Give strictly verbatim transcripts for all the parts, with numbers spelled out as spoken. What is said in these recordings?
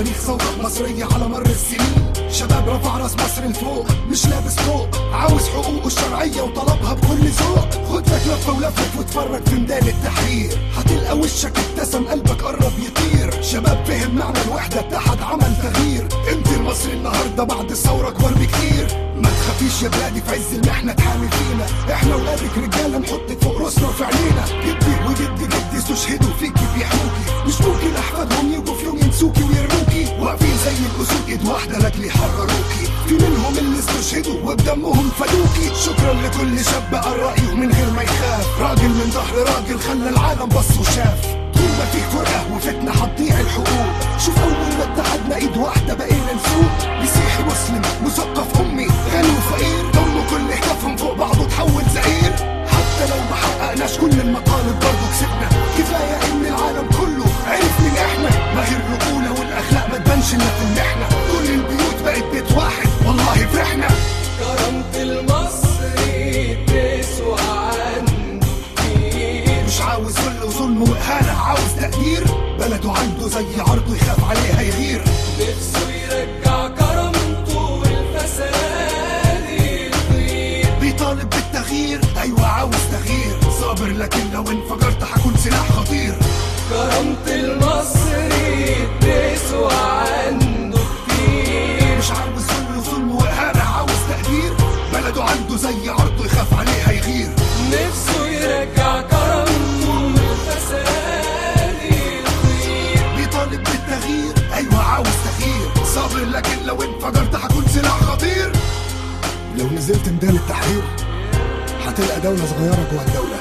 تاريخ ثورة مصرية على مر السنين. شباب رفع راس مصر لفوق مش لابس فوق، عاوز حقوقه الشرعية وطلبها بكل ذوق. خد لك لفة ولفت واتفرج في ميدان التحرير، هتلقى وشك ابتسم قلبك قرب يطير. شباب فهم معنى الوحدة اتحد عمل تغيير. انت المصري النهاردة بعد الثورة اكبر بكتير. ما تخافيش يا بلادي في عز المحنة تحامي فينا، احنا ولادك رجالة نحطك فوق راسنا وفي عينينا. جدي وجدي جدي استشهدوا فيكي بيحموكي، مش ممكن احفادهم يجوا في يوم ينسوكي ويرموكي. واقفين زي الاسود ايد واحدة لاجل يحرروكي، في منهم اللي استشهدوا وبدمهم فدوكي. شكرا لكل شاب قال رأيه من غير ما يخاف، راجل من ظهر راجل خلى العالم بص وشاف. طول ما في فرقة وفتنة هتضيع الحقوق، شوف اول ما اتحدنا ايد واحدة بقينا نسوق. مسيحي مسلم مثقف امي غني وفقير، ضموا كل هتافهم فوق بعضه تحول زئير. حتى لو ما حققناش كل المطالب برضه كسبنا، كفاية ان العالم كله عرف مين احنا. ما هي الرجولة والاخلاق ما تبانش الا في المحنة، كل البيوت بقت بيت واحد والله فرحنا. كرامة المصري تسوى عنده كتير، مش عاوز ذل وظلم واهانة، عاوز تقدير. بلده عنده زي عرضه يخاف عليها يغير. نفسه يرجع كرامته والفساد يطير، بيطالب بالتغيير ايوه عاوز تغيير. صابر لكن لو انفجرت هكون سلاح خطير. كرامة المصري تسوى عنده كتير، مش عاوز ذل وظلم واهانة، عاوز تقدير. بلده عنده زي عرضه يخاف عليها يغير. نفسه يرجع كرامته والفساد يطير، بيطالب بالتغيير ايوه عاوز تغيير. صابر لكن لو انفجرت هكون سلاح خطير. لو نزلت ميدان التحرير هتلقى دولة صغيرة جوه الدولة.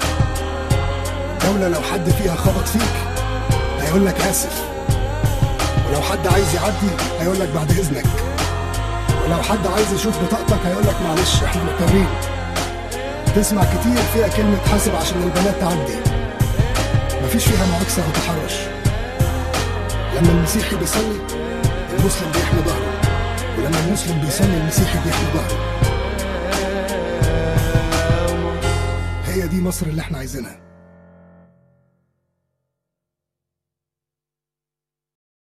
دولة لو حد فيها خبط فيك هيقولك آسف، ولو حد عايز يعدي هيقولك بعد إذنك، ولو حد عايز يشوف بطاقتك هيقولك معلش احنا مضطرين. تسمع كتير فيها كلمة حاسب عشان البنات تعدي، مفيش فيها معاكسة وتحرش. لما المسيحي بيصلي المسلم بيحمي ظهره، ولما المسلم بيصلي المسيحي بيحمي ظهره. هي دي مصر اللي احنا عايزينها.